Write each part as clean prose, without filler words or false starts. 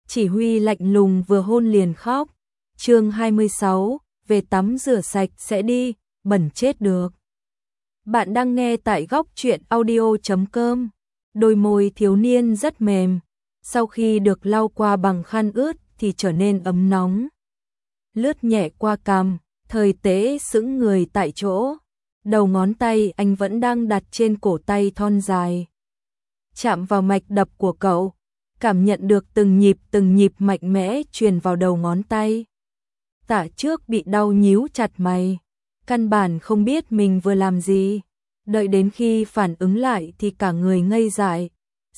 Chỉ Huy lạnh lùng vừa hôn liền khóc. Chương 26, về tắm rửa sạch sẽ đi, bẩn chết được. Bạn đang nghe tại góc truyện audio.com. Đôi môi thiếu niên rất mềm, sau khi được lau qua bằng khăn ướt thì trở nên ấm nóng. Lướt nhẹ qua cằm, Thời Tế sững người tại chỗ. Đầu ngón tay anh vẫn đang đặt trên cổ tay thon dài, chạm vào mạch đập của cậu, cảm nhận được từng nhịp mạnh mẽ truyền vào đầu ngón tay. Tả Trước bị đau nhíu chặt mày, căn bản không biết mình vừa làm gì. Đợi đến khi phản ứng lại thì cả người ngây dại.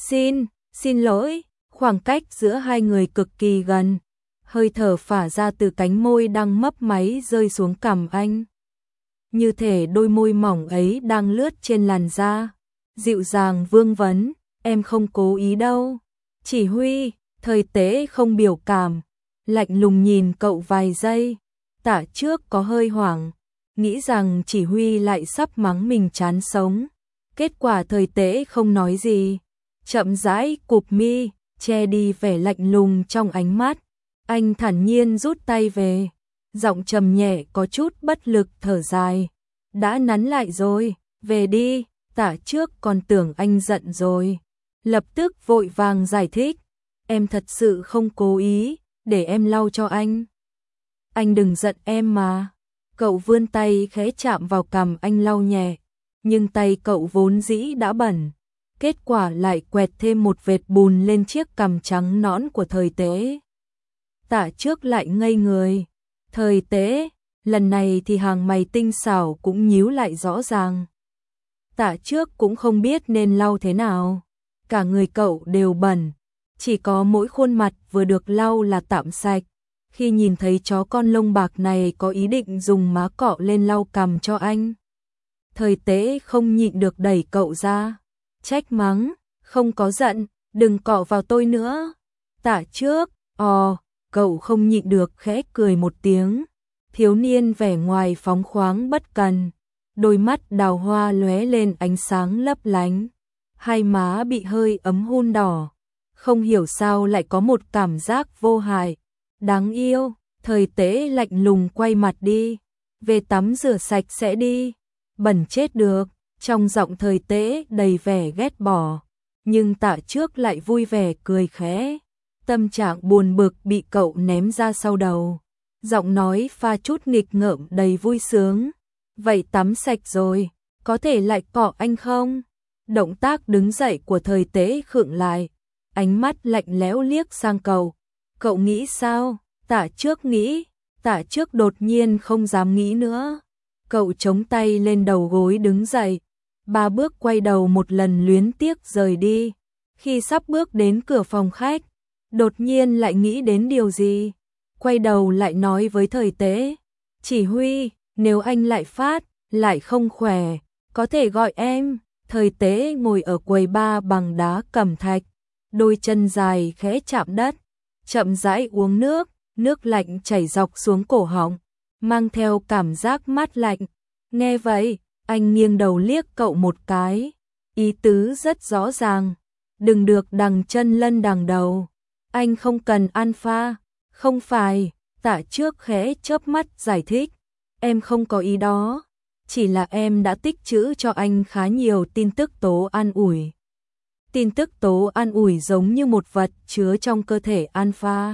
Xin lỗi, khoảng cách giữa hai người cực kỳ gần. Hơi thở phả ra từ cánh môi đang mấp máy rơi xuống cằm anh. Như thể đôi môi mỏng ấy đang lướt trên làn da, dịu dàng vương vấn, em không cố ý đâu. Chỉ Huy, Thời Tế không biểu cảm, lạnh lùng nhìn cậu vài giây. Tả Trước có hơi hoảng, nghĩ rằng Chỉ Huy lại sắp mắng mình chán sống. Kết quả Thời Tế không nói gì, chậm rãi cụp mi, che đi vẻ lạnh lùng trong ánh mắt. Anh thản nhiên rút tay về, giọng trầm nhẹ có chút bất lực thở dài. Đã nắn lại rồi, về đi. Tả Trước còn tưởng anh giận rồi, lập tức vội vàng giải thích. Em thật sự không cố ý, để em lau cho anh. Anh đừng giận em mà. Cậu vươn tay khẽ chạm vào cằm anh lau nhẹ, nhưng tay cậu vốn dĩ đã bẩn. Kết quả lại quẹt thêm một vệt bùn lên chiếc cằm trắng nõn của Thời Tế. Tả Trước lại ngây người. Thời Tế, lần này thì hàng mày tinh xảo cũng nhíu lại rõ ràng. Tả Trước cũng không biết nên lau thế nào. Cả người cậu đều bẩn, chỉ có mỗi khuôn mặt vừa được lau là tạm sạch. Khi nhìn thấy chó con lông bạc này có ý định dùng má cọ lên lau cằm cho anh, Thời Tế không nhịn được đẩy cậu ra, trách mắng, không có giận, đừng cọ vào tôi nữa. Tả Trước, cậu không nhịn được khẽ cười một tiếng. Thiếu niên vẻ ngoài phóng khoáng bất cần, đôi mắt đào hoa lóe lên ánh sáng lấp lánh, hai má bị hơi ấm hun đỏ. Không hiểu sao lại có một cảm giác vô hại, đáng yêu. Thời Tế lạnh lùng quay mặt đi, về tắm rửa sạch sẽ đi, bẩn chết được. Trong giọng Thời Tế đầy vẻ ghét bỏ, nhưng Tả Trước lại vui vẻ cười khẽ. Tâm trạng buồn bực bị cậu ném ra sau đầu, giọng nói pha chút nghịch ngợm đầy vui sướng. Vậy tắm sạch rồi, có thể lại cọ anh không? Động tác đứng dậy của Thời Tế khựng lại, ánh mắt lạnh lẽo liếc sang cậu. Cậu nghĩ sao? Tả Trước nghĩ. Tả Trước đột nhiên không dám nghĩ nữa. Cậu chống tay lên đầu gối đứng dậy, 3 bước quay đầu một lần luyến tiếc rời đi. Khi sắp bước đến cửa phòng khách, đột nhiên lại nghĩ đến điều gì, quay đầu lại nói với Thời Tế. Chỉ Huy, nếu anh lại phát, lại không khỏe, có thể gọi em. Thời Tế ngồi ở quầy bar bằng đá cẩm thạch, đôi chân dài khẽ chạm đất, chậm rãi uống nước, nước lạnh chảy dọc xuống cổ họng, mang theo cảm giác mát lạnh. Nghe vậy, anh nghiêng đầu liếc cậu một cái, ý tứ rất rõ ràng, đừng được đằng chân lân đằng đầu. Anh không cần alpha. Không phải. Tả Trước khẽ chớp mắt giải thích, em không có ý đó, chỉ là em đã tích trữ cho anh khá nhiều tin tức tố an ủi. Tin tức tố an ủi giống như một vật chứa trong cơ thể alpha,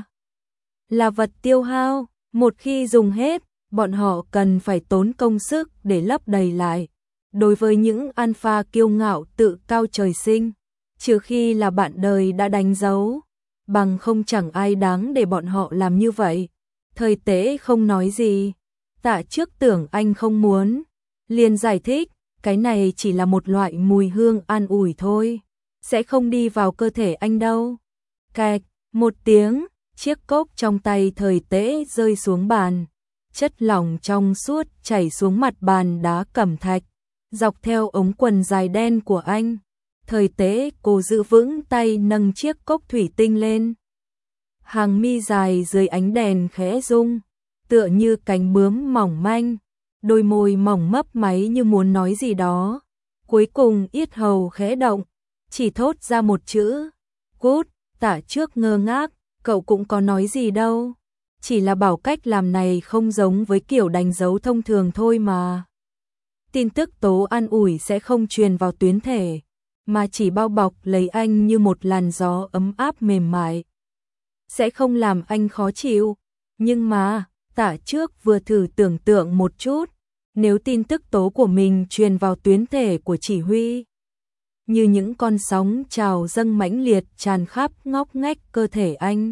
là vật tiêu hao, một khi dùng hết, bọn họ cần phải tốn công sức để lấp đầy lại. Đối với những alpha kiêu ngạo tự cao trời sinh, trừ khi là bạn đời đã đánh dấu, bằng không chẳng ai đáng để bọn họ làm như vậy. Thời Tế không nói gì. Tả Trước tưởng anh không muốn, liền giải thích, cái này chỉ là một loại mùi hương an ủi thôi, sẽ không đi vào cơ thể anh đâu. Cạch, một tiếng, chiếc cốc trong tay Thời Tế rơi xuống bàn, chất lỏng trong suốt chảy xuống mặt bàn đá cẩm thạch, dọc theo ống quần dài đen của anh. Thời Tế cố giữ vững tay nâng chiếc cốc thủy tinh lên. Hàng mi dài dưới ánh đèn khẽ rung, tựa như cánh bướm mỏng manh, đôi môi mỏng mấp máy như muốn nói gì đó. Cuối cùng yết hầu khẽ động, chỉ thốt ra một chữ, cút. Tả Trước ngơ ngác, cậu cũng có nói gì đâu. Chỉ là bảo cách làm này không giống với kiểu đánh dấu thông thường thôi mà. Tin tức tố an ủi sẽ không truyền vào tuyến thể, mà chỉ bao bọc lấy anh như một làn gió ấm áp mềm mại. Sẽ không làm anh khó chịu. Nhưng mà, Tạ Trước vừa thử tưởng tượng một chút, nếu tin tức tố của mình truyền vào tuyến thể của chỉ huy, như những con sóng trào dâng mãnh liệt tràn khắp ngóc ngách cơ thể anh.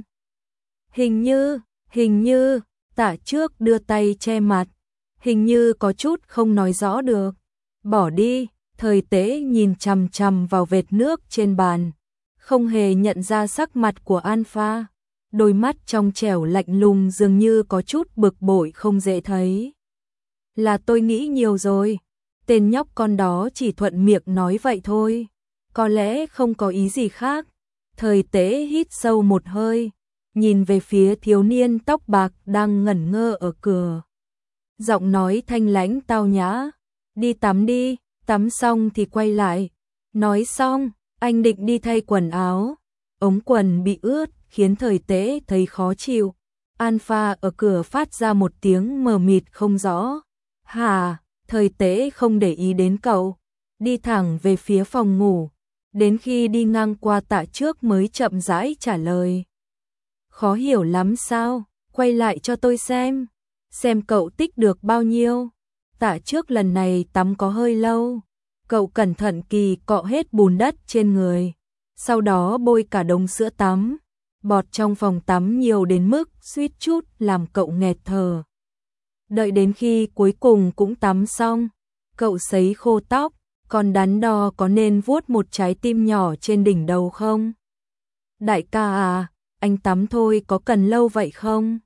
Hình như, Tạ Trước đưa tay che mặt, hình như có chút không nói rõ được. Bỏ đi, Thời Tế nhìn chằm chằm vào vệt nước trên bàn, không hề nhận ra sắc mặt của Alpha, đôi mắt trong trẻo lạnh lùng dường như có chút bực bội không dễ thấy. Là tôi nghĩ nhiều rồi, tên nhóc con đó chỉ thuận miệng nói vậy thôi, có lẽ không có ý gì khác. Thời Tế hít sâu một hơi, nhìn về phía thiếu niên tóc bạc đang ngẩn ngơ ở cửa. Giọng nói thanh lãnh tao nhã, đi tắm đi, tắm xong thì quay lại. Nói xong, anh định đi thay quần áo, ống quần bị ướt khiến Thời Tế thấy khó chịu. Alpha ở cửa phát ra một tiếng mờ mịt không rõ. Hả? Thời Tế không để ý đến cậu, đi thẳng về phía phòng ngủ, đến khi đi ngang qua Tạ Trước mới chậm rãi trả lời. Khó hiểu lắm sao? Quay lại cho tôi xem cậu tích được bao nhiêu. Tạ Trước lần này tắm có hơi lâu, cậu cẩn thận kỳ cọ hết bùn đất trên người, sau đó bôi cả đống sữa tắm. Bọt trong phòng tắm nhiều đến mức suýt chút làm cậu nghẹt thở. Đợi đến khi cuối cùng cũng tắm xong, cậu sấy khô tóc, còn đắn đo có nên vuốt một trái tim nhỏ trên đỉnh đầu không? Đại ca à, anh tắm thôi có cần lâu vậy không?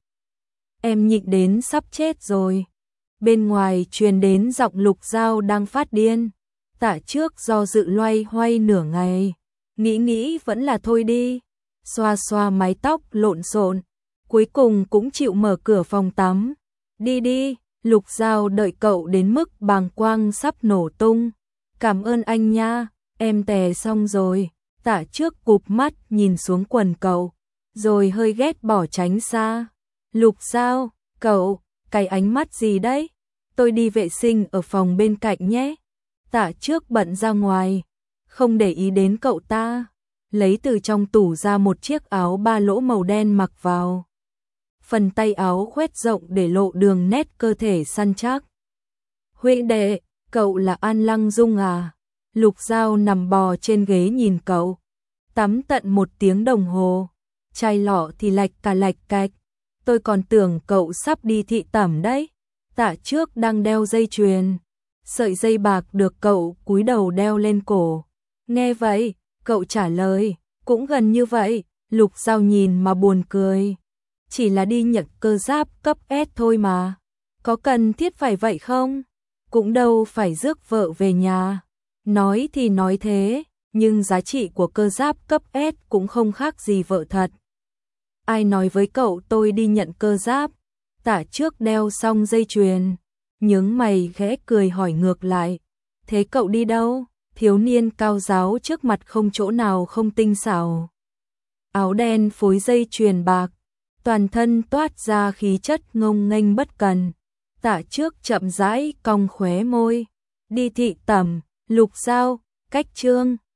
Em nhịn đến sắp chết rồi. Bên ngoài truyền đến giọng Lục Giao đang phát điên. Tạ Trước do dự loay hoay nửa ngày, nghĩ vẫn là thôi đi. Xoa xoa mái tóc lộn xộn, cuối cùng cũng chịu mở cửa phòng tắm. Đi đi, Lục Giao đợi cậu đến mức bàng quang sắp nổ tung. Cảm ơn anh nha, em tè xong rồi. Tạ Trước cụp mắt nhìn xuống quần cậu, rồi hơi ghét bỏ tránh xa. Lục Giao, cậu, cái ánh mắt gì đấy? Tôi đi vệ sinh ở phòng bên cạnh nhé. Tạ Trước bận ra ngoài, không để ý đến cậu ta, lấy từ trong tủ ra một chiếc áo ba lỗ màu đen mặc vào. Phần tay áo khoét rộng để lộ đường nét cơ thể săn chắc. Huynh đệ, cậu là An Lăng Dung à? Lục Giao nằm bò trên ghế nhìn cậu. Tắm tận 1 tiếng đồng hồ, chai lọ thì lạch cạch. Tôi còn tưởng cậu sắp đi thị tẩm đấy. Tạ Trước đang đeo dây chuyền, sợi dây bạc được cậu cúi đầu đeo lên cổ. Nghe vậy, cậu trả lời, cũng gần như vậy. Lục Giao nhìn mà buồn cười. Chỉ là đi nhận cơ giáp cấp S thôi mà. Có cần thiết phải vậy không? Cũng đâu phải rước vợ về nhà. Nói thì nói thế, nhưng giá trị của cơ giáp cấp S cũng không khác gì vợ thật. Ai nói với cậu tôi đi nhận cơ giáp? Tạ Trước đeo xong dây chuyền, nhướng mày khẽ cười hỏi ngược lại. Thế cậu đi đâu? Thiếu niên cao ráo trước mặt không chỗ nào không tinh xảo. Áo đen phối dây chuyền bạc, toàn thân toát ra khí chất ngông nghênh bất cần. Tạ Trước chậm rãi cong khóe môi. Đi thị tẩm. Lục Giao, cách chương